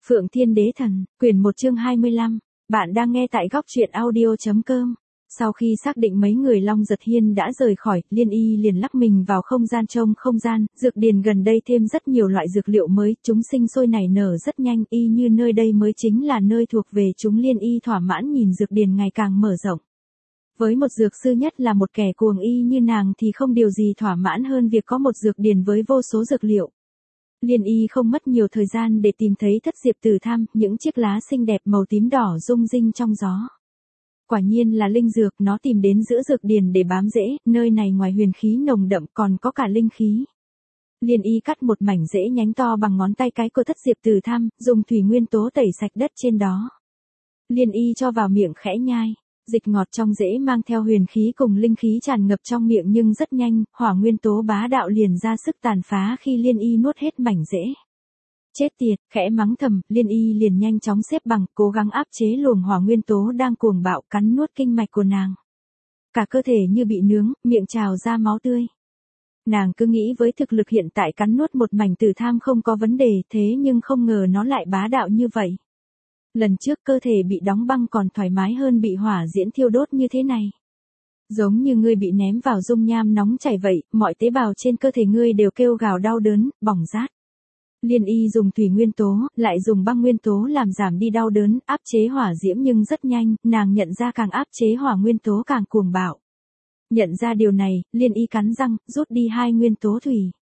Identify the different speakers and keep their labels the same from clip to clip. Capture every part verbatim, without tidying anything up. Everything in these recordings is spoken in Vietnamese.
Speaker 1: Phượng Thiên Đế Thần, quyển một chương hai mươi lăm, bạn đang nghe tại góc truyện audio.com. Sau khi xác định mấy người Long Giật Hiên đã rời khỏi, Liên Y liền lắc mình vào không gian trông không gian, dược điền gần đây thêm rất nhiều loại dược liệu mới, chúng sinh sôi nảy nở rất nhanh, y như nơi đây mới chính là nơi thuộc về chúng. Liên Y thỏa mãn nhìn dược điền ngày càng mở rộng. Với một dược sư nhất là một kẻ cuồng y như nàng thì không điều gì thỏa mãn hơn việc có một dược điền với vô số dược liệu. Liên Y không mất nhiều thời gian để tìm thấy thất diệp tử tham, những chiếc lá xinh đẹp màu tím đỏ rung rinh trong gió. Quả nhiên là linh dược, nó tìm đến giữa dược điền để bám rễ, nơi này ngoài huyền khí nồng đậm còn có cả linh khí. Liên Y cắt một mảnh rễ nhánh to bằng ngón tay cái của thất diệp tử tham, dùng thủy nguyên tố tẩy sạch đất trên đó. Liên Y cho vào miệng khẽ nhai. Dịch ngọt trong rễ mang theo huyền khí cùng linh khí tràn ngập trong miệng nhưng rất nhanh, hỏa nguyên tố bá đạo liền ra sức tàn phá khi Liên Y nuốt hết mảnh rễ. Chết tiệt, khẽ mắng thầm, Liên Y liền nhanh chóng xếp bằng, cố gắng áp chế luồng hỏa nguyên tố đang cuồng bạo cắn nuốt kinh mạch của nàng. Cả cơ thể như bị nướng, miệng trào ra máu tươi. Nàng cứ nghĩ với thực lực hiện tại cắn nuốt một mảnh tử tham không có vấn đề, thế nhưng không ngờ nó lại bá đạo như vậy. Lần trước cơ thể bị đóng băng còn thoải mái hơn bị hỏa diễm thiêu đốt như thế này. Giống như ngươi bị ném vào dung nham nóng chảy vậy, mọi tế bào trên cơ thể ngươi đều kêu gào đau đớn, bỏng rát. Liên Y dùng thủy nguyên tố, lại dùng băng nguyên tố làm giảm đi đau đớn, áp chế hỏa diễm nhưng rất nhanh, nàng nhận ra càng áp chế hỏa nguyên tố càng cuồng bạo. Nhận ra điều này, Liên Y cắn răng, rút đi hai nguyên tố thủy.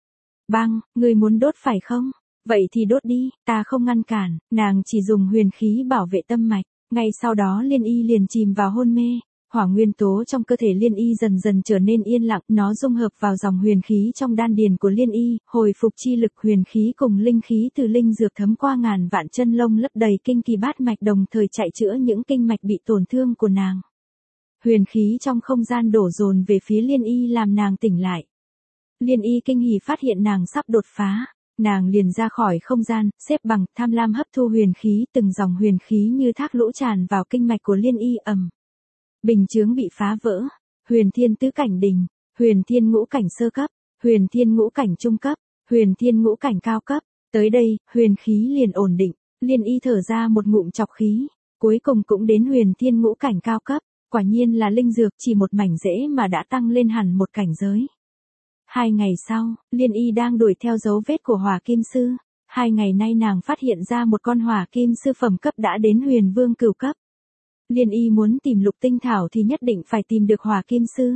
Speaker 1: Băng, ngươi muốn đốt phải không? Vậy thì đốt đi, ta không ngăn cản, nàng chỉ dùng huyền khí bảo vệ tâm mạch. Ngay sau đó Liên Y liền chìm vào hôn mê, hỏa nguyên tố trong cơ thể Liên Y dần dần trở nên yên lặng, nó dung hợp vào dòng huyền khí trong đan điền của Liên Y, hồi phục chi lực huyền khí cùng linh khí từ linh dược thấm qua ngàn vạn chân lông lấp đầy kinh kỳ bát mạch đồng thời chạy chữa những kinh mạch bị tổn thương của nàng. Huyền khí trong không gian đổ dồn về phía Liên Y làm nàng tỉnh lại. Liên Y kinh hỉ phát hiện nàng sắp đột phá. Nàng liền ra khỏi không gian, xếp bằng, tham lam hấp thu huyền khí, từng dòng huyền khí như thác lũ tràn vào kinh mạch của Liên Y ầm. Bình chướng bị phá vỡ, huyền thiên tứ cảnh đỉnh, huyền thiên ngũ cảnh sơ cấp, huyền thiên ngũ cảnh trung cấp, huyền thiên ngũ cảnh cao cấp. Tới đây, huyền khí liền ổn định, Liên Y thở ra một ngụm trọc khí, cuối cùng cũng đến huyền thiên ngũ cảnh cao cấp, quả nhiên là linh dược chỉ một mảnh rễ mà đã tăng lên hẳn một cảnh giới. Hai ngày sau, Liên Y đang đuổi theo dấu vết của hỏa kim sư. Hai ngày nay nàng phát hiện ra một con hỏa kim sư phẩm cấp đã đến huyền vương cửu cấp. Liên Y muốn tìm lục tinh thảo thì nhất định phải tìm được hỏa kim sư.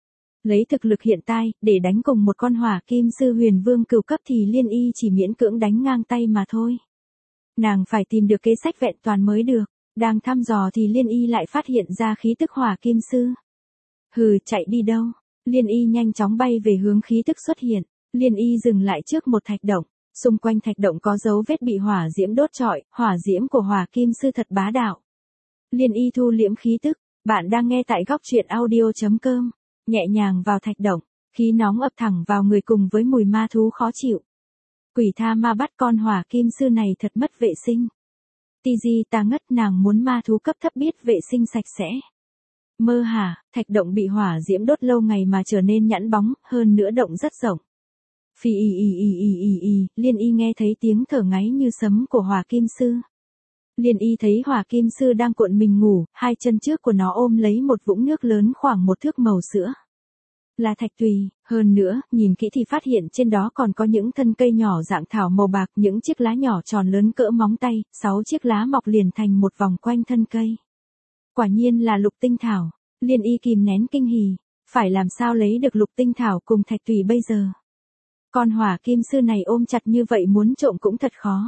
Speaker 1: Lấy thực lực hiện tại, để đánh cùng một con hỏa kim sư huyền vương cửu cấp thì Liên Y chỉ miễn cưỡng đánh ngang tay mà thôi. Nàng phải tìm được kế sách vẹn toàn mới được. Đang thăm dò thì Liên Y lại phát hiện ra khí tức hỏa kim sư. Hừ, chạy đi đâu? Liên Y nhanh chóng bay về hướng khí tức xuất hiện, Liên Y dừng lại trước một thạch động, xung quanh thạch động có dấu vết bị hỏa diễm đốt trọi, hỏa diễm của hỏa kim sư thật bá đạo. Liên Y thu liễm khí tức, bạn đang nghe tại góc truyện audio.com, nhẹ nhàng vào thạch động, khí nóng ập thẳng vào người cùng với mùi ma thú khó chịu. Quỷ tha ma bắt con hỏa kim sư này thật mất vệ sinh. Ti di ta ngất, nàng muốn ma thú cấp thấp biết vệ sinh sạch sẽ. Mơ hả, thạch động bị hỏa diễm đốt lâu ngày mà trở nên nhẵn bóng, hơn nữa động rất rộng. Phi y y y y y y, Liên Y nghe thấy tiếng thở ngáy như sấm của hỏa kim sư. Liên Y thấy hỏa kim sư đang cuộn mình ngủ, hai chân trước của nó ôm lấy một vũng nước lớn khoảng một thước màu sữa. Là thạch tùy, hơn nữa, nhìn kỹ thì phát hiện trên đó còn có những thân cây nhỏ dạng thảo màu bạc, những chiếc lá nhỏ tròn lớn cỡ móng tay, sáu chiếc lá mọc liền thành một vòng quanh thân cây. Quả nhiên là lục tinh thảo, Liên Y kìm nén kinh hỉ, phải làm sao lấy được lục tinh thảo cùng thạch tùy bây giờ. Con hỏa kim sư này ôm chặt như vậy muốn trộm cũng thật khó.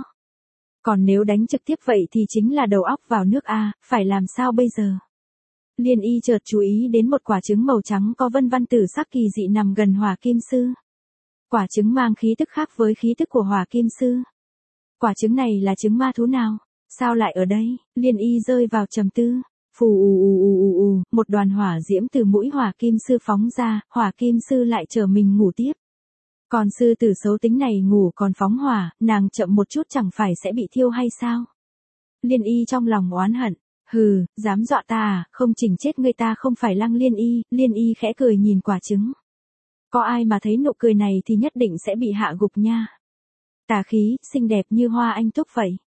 Speaker 1: Còn nếu đánh trực tiếp vậy thì chính là đầu óc vào nước a, phải làm sao bây giờ. Liên Y chợt chú ý đến một quả trứng màu trắng có vân vân tử sắc kỳ dị nằm gần hỏa kim sư. Quả trứng mang khí tức khác với khí tức của hỏa kim sư. Quả trứng này là trứng ma thú nào? Sao lại ở đây? Liên Y rơi vào trầm tư. Phù ù ù ù ù ù, một đoàn hỏa diễm từ mũi hỏa kim sư phóng ra, hỏa kim sư lại chờ mình ngủ tiếp. Còn sư tử xấu tính này ngủ còn phóng hỏa, nàng chậm một chút chẳng phải sẽ bị thiêu hay sao? Liên Y trong lòng oán hận, hừ, dám dọa ta à, không chỉnh chết người ta không phải Lăng Liên Y. Liên Y khẽ cười nhìn quả trứng. Có ai mà thấy nụ cười này thì nhất định sẽ bị hạ gục nha. Tà khí, xinh đẹp như hoa anh túc vậy.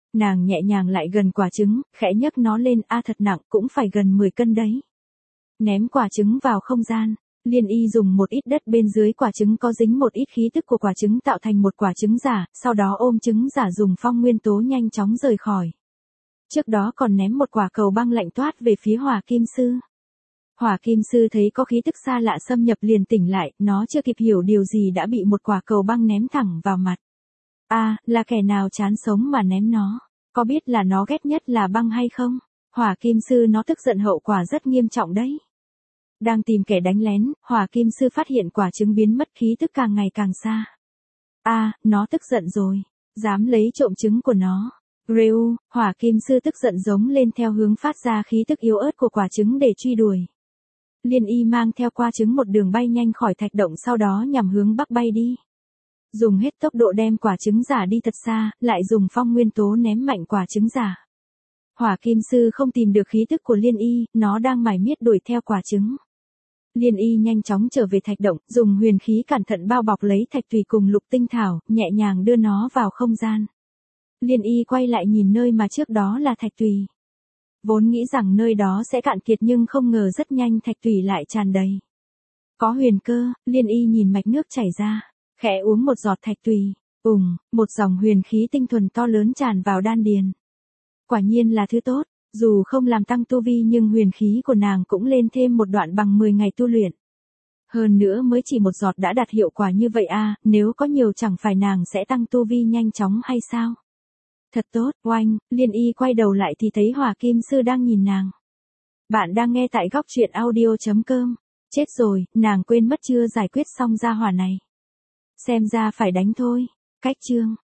Speaker 1: Nàng nhẹ nhàng lại gần quả trứng, khẽ nhấc nó lên, a thật nặng, cũng phải gần mười cân đấy. Ném quả trứng vào không gian. Liên Y dùng một ít đất bên dưới quả trứng có dính một ít khí tức của quả trứng tạo thành một quả trứng giả, sau đó ôm trứng giả dùng phong nguyên tố nhanh chóng rời khỏi. Trước đó còn ném một quả cầu băng lạnh toát về phía Hỏa Kim Sư. Hỏa Kim Sư thấy có khí tức xa lạ xâm nhập liền tỉnh lại, nó chưa kịp hiểu điều gì đã bị một quả cầu băng ném thẳng vào mặt. A, à, là kẻ nào chán sống mà ném nó? Có biết là nó ghét nhất là băng hay không? Hỏa Kim Sư nó tức giận hậu quả rất nghiêm trọng đấy. Đang tìm kẻ đánh lén, Hỏa Kim Sư phát hiện quả trứng biến mất khí tức càng ngày càng xa. A, à, nó tức giận rồi, dám lấy trộm trứng của nó. Rêu, Hỏa Kim Sư tức giận giống lên theo hướng phát ra khí tức yếu ớt của quả trứng để truy đuổi. Liên Y mang theo qua trứng một đường bay nhanh khỏi thạch động sau đó nhằm hướng bắc bay đi. Dùng hết tốc độ đem quả trứng giả đi thật xa, lại dùng phong nguyên tố ném mạnh quả trứng giả. Hỏa Kim Sư không tìm được khí tức của Liên Y, nó đang mải miết đuổi theo quả trứng. Liên Y nhanh chóng trở về thạch động, dùng huyền khí cẩn thận bao bọc lấy thạch tùy cùng lục tinh thảo, nhẹ nhàng đưa nó vào không gian. Liên Y quay lại nhìn nơi mà trước đó là thạch tùy. Vốn nghĩ rằng nơi đó sẽ cạn kiệt nhưng không ngờ rất nhanh thạch tùy lại tràn đầy. Có huyền cơ, Liên Y nhìn mạch nước chảy ra, khẽ uống một giọt thạch tùy, ùng, một dòng huyền khí tinh thuần to lớn tràn vào đan điền. Quả nhiên là thứ tốt, dù không làm tăng tu vi nhưng huyền khí của nàng cũng lên thêm một đoạn bằng mười ngày tu luyện. Hơn nữa mới chỉ một giọt đã đạt hiệu quả như vậy à, nếu có nhiều chẳng phải nàng sẽ tăng tu vi nhanh chóng hay sao? Thật tốt, oanh, Liên Y quay đầu lại thì thấy Hỏa Kim Sư đang nhìn nàng. Bạn đang nghe tại góc truyện audio chấm com. Chết rồi, nàng quên mất chưa giải quyết xong gia hỏa này. Xem ra phải đánh thôi. Cách chương.